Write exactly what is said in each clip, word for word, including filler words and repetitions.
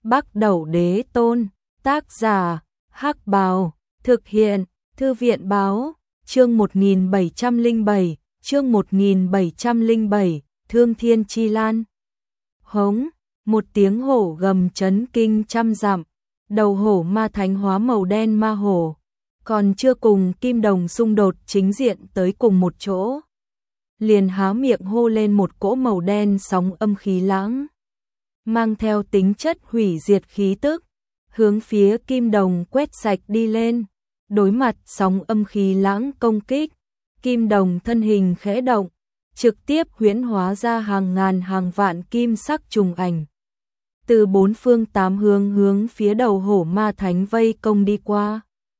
Bắc Đẩu Đế Tôn, tác giả, Hắc Bào, thực hiện, Thư viện báo, chương một nghìn bảy trăm lẻ bảy, chương một nghìn bảy trăm lẻ bảy, Thương Thiên Chi Lan. Hống, một tiếng hổ gầm chấn kinh trăm dặm, đầu hổ ma thánh hóa màu đen ma hổ, còn chưa cùng Kim Đồng xung đột chính diện tới cùng một chỗ. Liền há miệng hô lên một cỗ màu đen sóng âm khí lãng, mang theo tính chất hủy diệt khí tức, hướng phía Kim Đồng quét sạch đi lên. Đối mặt sóng âm khí lãng công kích, Kim Đồng thân hình khẽ động, trực tiếp huyễn hóa ra hàng ngàn hàng vạn kim sắc trùng ảnh, từ bốn phương tám hướng hướng phía đầu hổ ma thánh vây công đi qua.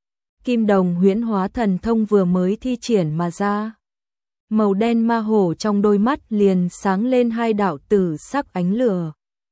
Kim Đồng huyễn hóa thần thông vừa mới thi triển mà ra, màu đen ma hổ trong đôi mắt liền sáng lên hai đạo tử sắc ánh lửa.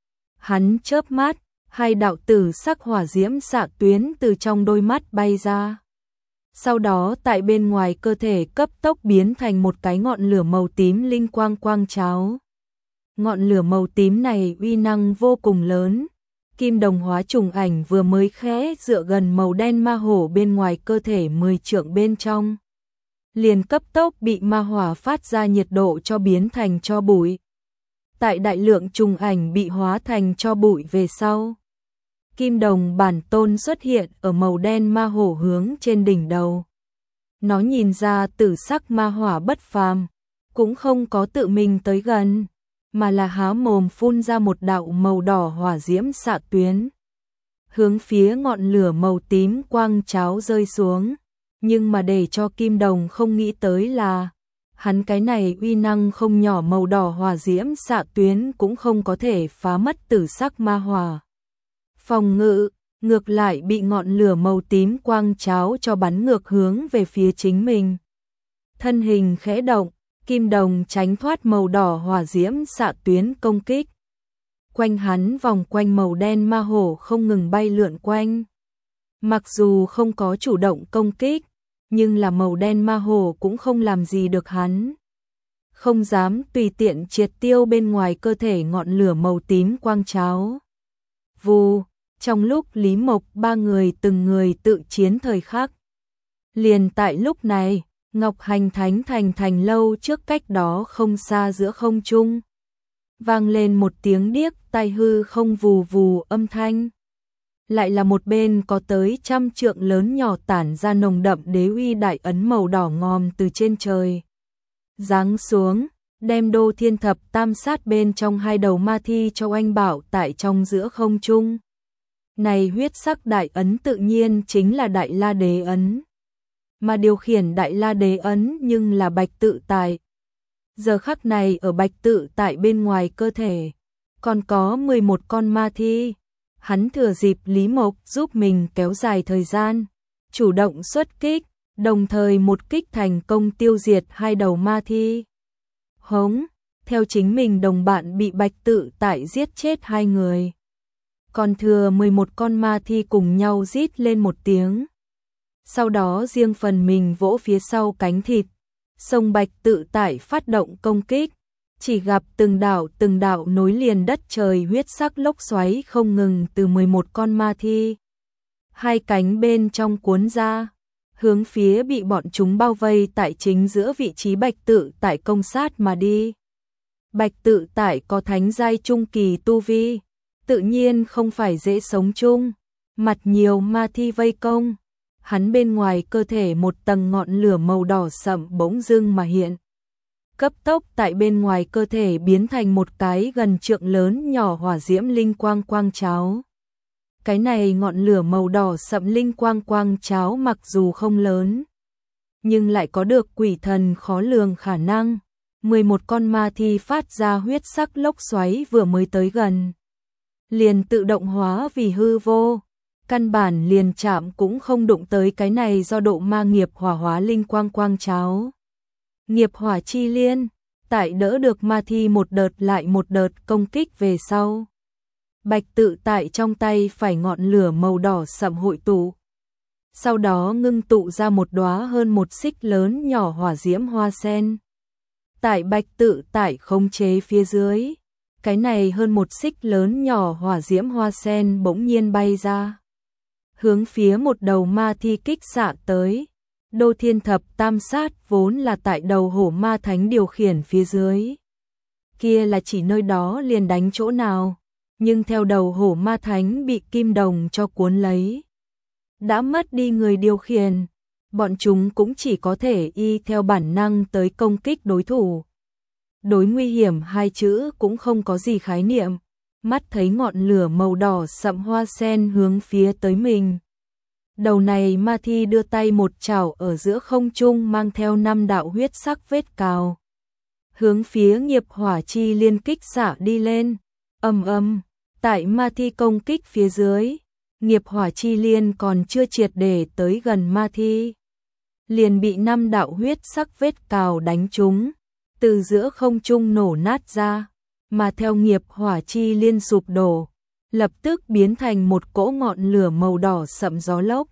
Hắn chớp mắt, hai đạo tử sắc hỏa diễm xạ tuyến từ trong đôi mắt bay ra. Sau đó tại bên ngoài cơ thể cấp tốc biến thành một cái ngọn lửa màu tím linh quang quang cháo. Ngọn lửa màu tím này uy năng vô cùng lớn. Kim Đồng hóa trùng ảnh vừa mới khẽ dựa gần màu đen ma hổ bên ngoài cơ thể mười trượng bên trong, liền cấp tốc bị ma hỏa phát ra nhiệt độ cho biến thành tro bụi. Tại đại lượng trùng ảnh bị hóa thành tro bụi về sau, Kim Đồng bản tôn xuất hiện ở màu đen ma hổ hướng trên đỉnh đầu. Nó nhìn ra tử sắc ma hỏa bất phàm, cũng không có tự mình tới gần, mà là há mồm phun ra một đạo màu đỏ hỏa diễm xạ tuyến, hướng phía ngọn lửa màu tím quang cháo rơi xuống. Nhưng mà để cho Kim Đồng không nghĩ tới là, hắn cái này uy năng không nhỏ màu đỏ hỏa diễm xạ tuyến cũng không có thể phá mất tử sắc ma hỏa phòng ngự, ngược lại bị ngọn lửa màu tím quang cháo cho bắn ngược hướng về phía chính mình. Thân hình khẽ động, Kim Đồng tránh thoát màu đỏ hỏa diễm xạ tuyến công kích. Quanh hắn vòng quanh màu đen ma hổ không ngừng bay lượn quanh. Mặc dù không có chủ động công kích, nhưng là màu đen ma hổ cũng không làm gì được hắn. Không dám tùy tiện triệt tiêu bên ngoài cơ thể ngọn lửa màu tím quang cháo. Vù, trong lúc Lý Mộc ba người từng người tự chiến thời khắc. Liền tại lúc này, Ngọc Hành Thánh thành thành lâu trước cách đó không xa giữa không trung, vang lên một tiếng điếc tai hư không vù vù âm thanh. Lại là một bên có tới trăm trượng lớn nhỏ tản ra nồng đậm đế uy đại ấn màu đỏ ngòm từ trên trời giáng xuống, đem Đô Thiên Thập Tam Sát bên trong hai đầu ma thi cho oanh bảo tại trong giữa không trung. Này huyết sắc đại ấn tự nhiên chính là Đại La Đế ấn, mà điều khiển Đại La Đế ấn nhưng là Bạch Tự Tại. Giờ khắc này ở Bạch Tự Tại bên ngoài cơ thể còn có mười một con ma thi. Hắn thừa dịp Lý Mộc giúp mình kéo dài thời gian, chủ động xuất kích, đồng thời một kích thành công tiêu diệt hai đầu ma thi. Hống, theo chính mình đồng bạn bị Bạch Tự Tại giết chết hai người, còn thừa mười một con ma thi cùng nhau rít lên một tiếng. Sau đó riêng phần mình vỗ phía sau cánh thịt, xông Bạch Tự Tại phát động công kích. Chỉ gặp từng đạo từng đạo nối liền đất trời huyết sắc lốc xoáy không ngừng từ mười một con ma thi, hai cánh bên trong cuốn ra, hướng phía bị bọn chúng bao vây tại chính giữa vị trí Bạch Tự Tại công sát mà đi. Bạch Tự Tại có thánh giai trung kỳ tu vi, tự nhiên không phải dễ sống chung, mặt nhiều ma thi vây công, hắn bên ngoài cơ thể một tầng ngọn lửa màu đỏ sậm bỗng dưng mà hiện, cấp tốc tại bên ngoài cơ thể biến thành một cái gần trượng lớn nhỏ hỏa diễm linh quang quang cháo. Cái này ngọn lửa màu đỏ sậm linh quang quang cháo mặc dù không lớn, nhưng lại có được quỷ thần khó lường khả năng. mười một con ma thi phát ra huyết sắc lốc xoáy vừa mới tới gần, liền tự động hóa vì hư vô, căn bản liền chạm cũng không đụng tới cái này do độ ma nghiệp hỏa hóa linh quang quang cháo. Nghiệp hỏa chi liên, tại đỡ được ma thi một đợt lại một đợt công kích về sau, Bạch Tự Tại trong tay phải ngọn lửa màu đỏ sậm hội tụ, sau đó ngưng tụ ra một đóa hơn một xích lớn nhỏ hỏa diễm hoa sen. Tại Bạch Tự Tại khống chế phía dưới, cái này hơn một xích lớn nhỏ hỏa diễm hoa sen bỗng nhiên bay ra, hướng phía một đầu ma thi kích xạ tới. Đô Thiên Thập Tam Sát vốn là tại đầu hổ ma thánh điều khiển phía dưới. Kia là chỉ nơi đó liền đánh chỗ nào, nhưng theo đầu hổ ma thánh bị kim đồng cho cuốn lấy, đã mất đi người điều khiển, bọn chúng cũng chỉ có thể y theo bản năng tới công kích đối thủ. Đối nguy hiểm hai chữ cũng không có gì khái niệm, mắt thấy ngọn lửa màu đỏ sậm hoa sen hướng phía tới mình. Đầu này ma thi đưa tay một chảo ở giữa không trung mang theo năm đạo huyết sắc vết cào, hướng phía nghiệp hỏa chi liên kích xạ đi lên. Ầm ầm, tại ma thi công kích phía dưới, nghiệp hỏa chi liên còn chưa triệt để tới gần ma thi, liền bị năm đạo huyết sắc vết cào đánh trúng, từ giữa không trung nổ nát ra, mà theo nghiệp hỏa chi liên sụp đổ, lập tức biến thành một cỗ ngọn lửa màu đỏ sậm gió lốc,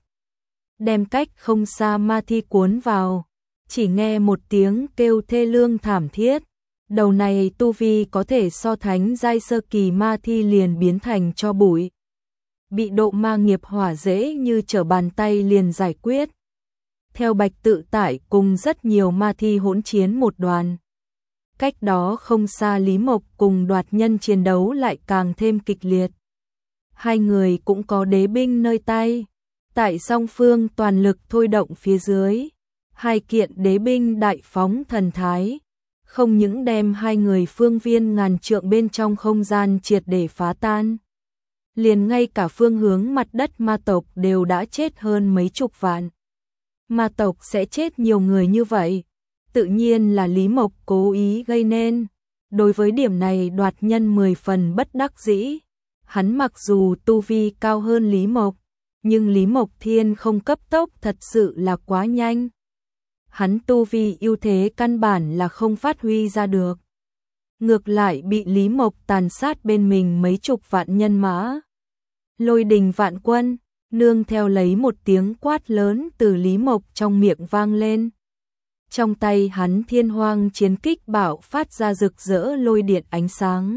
đem cách không xa ma thi cuốn vào. Chỉ nghe một tiếng kêu thê lương thảm thiết, đầu này tu vi có thể so thánh giai sơ kỳ ma thi liền biến thành cho bụi, bị độ ma nghiệp hỏa dễ như trở bàn tay liền giải quyết. Theo Bạch Tự Tại cùng rất nhiều ma thi hỗn chiến một đoàn, cách đó không xa Lý Mộc cùng Đoạt Nhân chiến đấu lại càng thêm kịch liệt. Hai người cũng có đế binh nơi tay, tại song phương toàn lực thôi động phía dưới, hai kiện đế binh đại phóng thần thái, không những đem hai người phương viên ngàn trượng bên trong không gian triệt để phá tan, liền ngay cả phương hướng mặt đất ma tộc đều đã chết hơn mấy chục vạn. Ma tộc sẽ chết nhiều người như vậy, tự nhiên là Lý Mộc cố ý gây nên. Đối với điểm này Đoạt Nhân mười phần bất đắc dĩ. Hắn mặc dù tu vi cao hơn Lý Mộc, nhưng Lý Mộc Thiên không cấp tốc thật sự là quá nhanh. Hắn tu vi ưu thế căn bản là không phát huy ra được. Ngược lại bị Lý Mộc tàn sát bên mình mấy chục vạn nhân mã. Lôi đình vạn quân, nương theo lấy một tiếng quát lớn từ Lý Mộc trong miệng vang lên. Trong tay hắn thiên hoang chiến kích bạo phát ra rực rỡ lôi điện ánh sáng.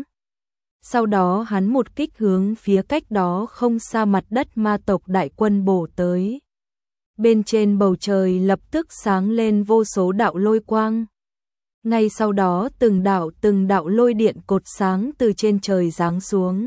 Sau đó hắn một kích hướng phía cách đó không xa mặt đất ma tộc đại quân bổ tới. Bên trên bầu trời lập tức sáng lên vô số đạo lôi quang. Ngay sau đó từng đạo từng đạo lôi điện cột sáng từ trên trời giáng xuống,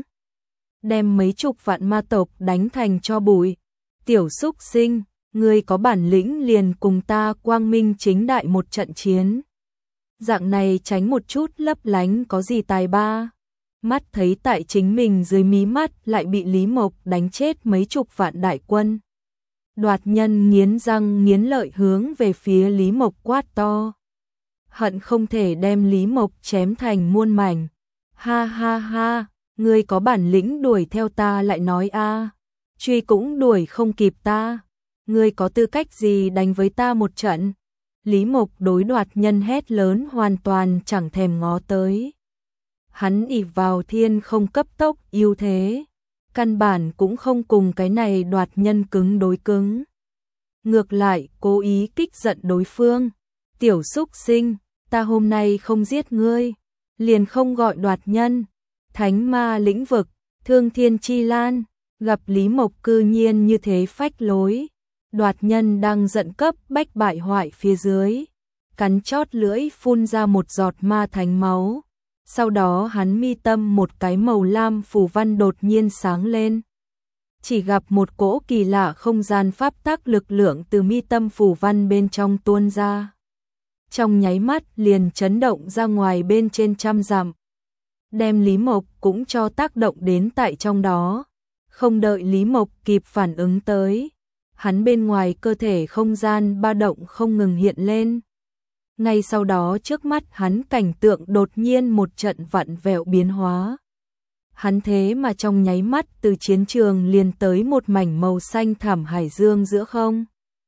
đem mấy chục vạn ma tộc đánh thành tro bụi. Tiểu xúc sinh, ngươi có bản lĩnh liền cùng ta quang minh chính đại một trận chiến. Dạng này tránh một chút lấp lánh có gì tài ba. Mắt thấy tại chính mình dưới mí mắt lại bị Lý Mộc đánh chết mấy chục vạn đại quân. Đoạt Nhân nghiến răng nghiến lợi hướng về phía Lý Mộc quát to. Hận không thể đem Lý Mộc chém thành muôn mảnh. Ha ha ha, ngươi có bản lĩnh đuổi theo ta lại nói a, truy cũng đuổi không kịp ta. Ngươi có tư cách gì đánh với ta một trận? Lý Mộc đối Đoạt Nhân hét lớn hoàn toàn chẳng thèm ngó tới. Hắn ỷ vào thiên không cấp tốc ưu thế, căn bản cũng không cùng cái này Đoạt Nhân cứng đối cứng. Ngược lại cố ý kích giận đối phương. Tiểu xúc sinh, ta hôm nay không giết ngươi, liền không gọi Đoạt Nhân. Thánh ma lĩnh vực, Thương Thiên Chi Lan, gặp Lý Mộc cư nhiên như thế phách lối. Đoạt Nhân đang giận cấp bách bại hoại phía dưới, cắn chót lưỡi phun ra một giọt ma thánh máu. Sau đó hắn mi tâm một cái màu lam phù văn đột nhiên sáng lên. Chỉ gặp một cỗ kỳ lạ không gian pháp tắc lực lượng từ mi tâm phù văn bên trong tuôn ra. Trong nháy mắt liền chấn động ra ngoài bên trên trăm dặm. Đem Lý Mộc cũng cho tác động đến tại trong đó. Không đợi Lý Mộc kịp phản ứng tới, hắn bên ngoài cơ thể không gian ba động không ngừng hiện lên. Ngay sau đó trước mắt hắn cảnh tượng đột nhiên một trận vặn vẹo biến hóa. Hắn thế mà trong nháy mắt từ chiến trường liền tới một mảnh màu xanh thẳm hải dương giữa không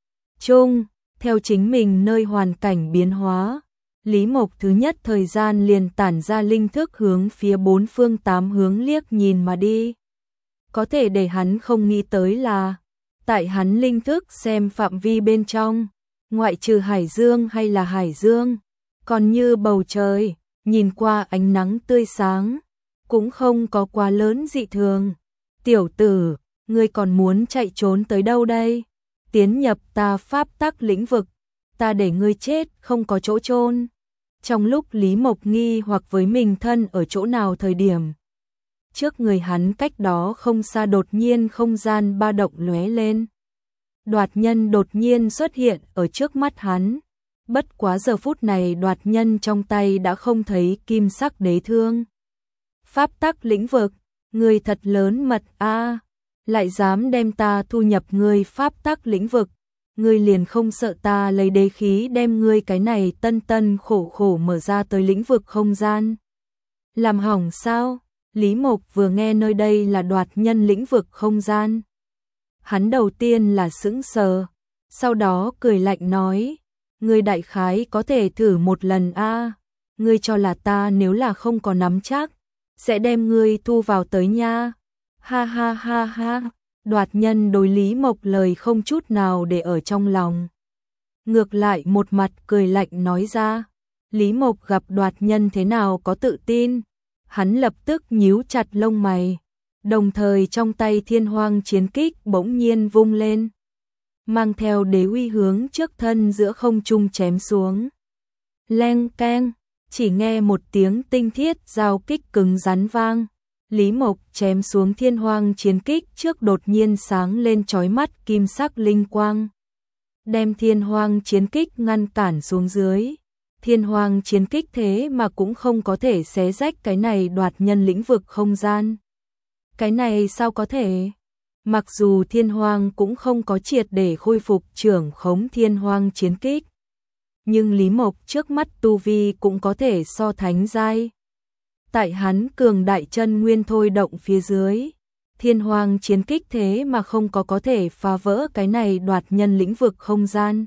trung. Theo chính mình nơi hoàn cảnh biến hóa, Lý Mộc thứ nhất thời gian liền tản ra linh thức hướng phía bốn phương tám hướng liếc nhìn mà đi. Có thể để hắn không nghĩ tới là, tại hắn linh thức xem phạm vi bên trong, ngoại trừ hải dương hay là hải dương, còn như bầu trời, nhìn qua ánh nắng tươi sáng, cũng không có quá lớn dị thường. Tiểu tử, ngươi còn muốn chạy trốn tới đâu đây? Tiến nhập ta pháp tắc lĩnh vực, ta để ngươi chết không có chỗ chôn. Trong lúc Lý Mộc nghi hoặc với mình thân ở chỗ nào thời điểm, trước người hắn cách đó không xa đột nhiên không gian ba động lóe lên. Đoạt nhân đột nhiên xuất hiện ở trước mắt hắn. Bất quá giờ phút này đoạt nhân trong tay đã không thấy kim sắc đế thương. Pháp tắc lĩnh vực, người thật lớn mật a, lại dám đem ta thu nhập ngươi pháp tắc lĩnh vực, ngươi liền không sợ ta lấy đế khí đem ngươi cái này tân tân khổ khổ mở ra tới lĩnh vực không gian. Làm hỏng sao? Lý Mộc vừa nghe nơi đây là đoạt nhân lĩnh vực không gian. Hắn đầu tiên là sững sờ, sau đó cười lạnh nói, ngươi đại khái có thể thử một lần a, ngươi cho là ta nếu là không có nắm chắc, sẽ đem ngươi thu vào tới nha. Ha ha ha ha, đoạt nhân đối Lý Mộc lời không chút nào để ở trong lòng. Ngược lại một mặt cười lạnh nói ra, Lý Mộc gặp đoạt nhân thế nào có tự tin, hắn lập tức nhíu chặt lông mày, đồng thời trong tay thiên hoang chiến kích bỗng nhiên vung lên, mang theo đế uy hướng trước thân giữa không trung chém xuống. Leng keng, chỉ nghe một tiếng tinh thiết giao kích cứng rắn vang. Lý Mộc chém xuống thiên hoang chiến kích trước đột nhiên sáng lên chói mắt kim sắc linh quang, đem thiên hoang chiến kích ngăn cản xuống dưới. Thiên hoang chiến kích thế mà cũng không có thể xé rách cái này đoạt nhân lĩnh vực không gian. Cái này sao có thể? Mặc dù thiên hoang cũng không có triệt để khôi phục trưởng khống thiên hoang chiến kích, nhưng Lý Mộc trước mắt tu vi cũng có thể so thánh giai. Tại hắn cường đại chân nguyên thôi động phía dưới, thiên hoang chiến kích thế mà không có có thể phá vỡ cái này đoạt nhân lĩnh vực không gian.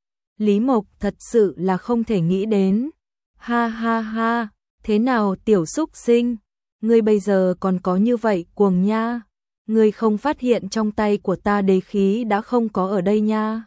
Lý Mộc thật sự là không thể nghĩ đến. Ha ha ha, thế nào tiểu xúc sinh, ngươi bây giờ còn có như vậy cuồng nha, ngươi không phát hiện trong tay của ta đế khí đã không có ở đây nha.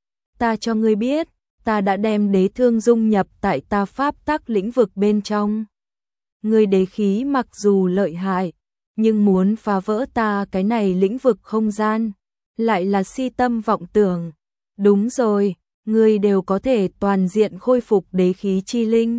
Ta cho ngươi biết, ta đã đem đế thương dung nhập tại ta pháp tắc lĩnh vực bên trong. Ngươi đế khí mặc dù lợi hại, nhưng muốn phá vỡ ta cái này lĩnh vực không gian, lại là si tâm vọng tưởng. Đúng rồi, ngươi đều có thể toàn diện khôi phục đế khí chi linh.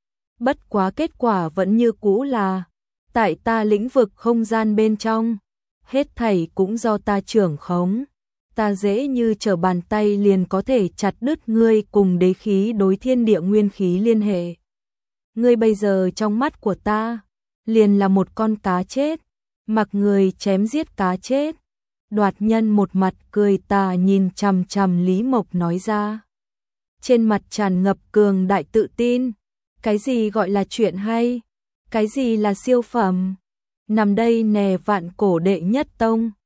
Bất quá kết quả vẫn như cũ là, tại ta lĩnh vực không gian bên trong, hết thảy cũng do ta trưởng khống. Ta dễ như trở bàn tay liền có thể chặt đứt ngươi cùng đế khí đối thiên địa nguyên khí liên hệ. Ngươi bây giờ trong mắt của ta, liền là một con cá chết, mặc người chém giết cá chết. Đoạt nhân một mặt cười tà nhìn chằm chằm Lý Mộc nói ra. Trên mặt tràn ngập cường đại tự tin. Cái gì gọi là chuyện hay? Cái gì là siêu phẩm? Nằm đây nè vạn cổ đệ nhất tông.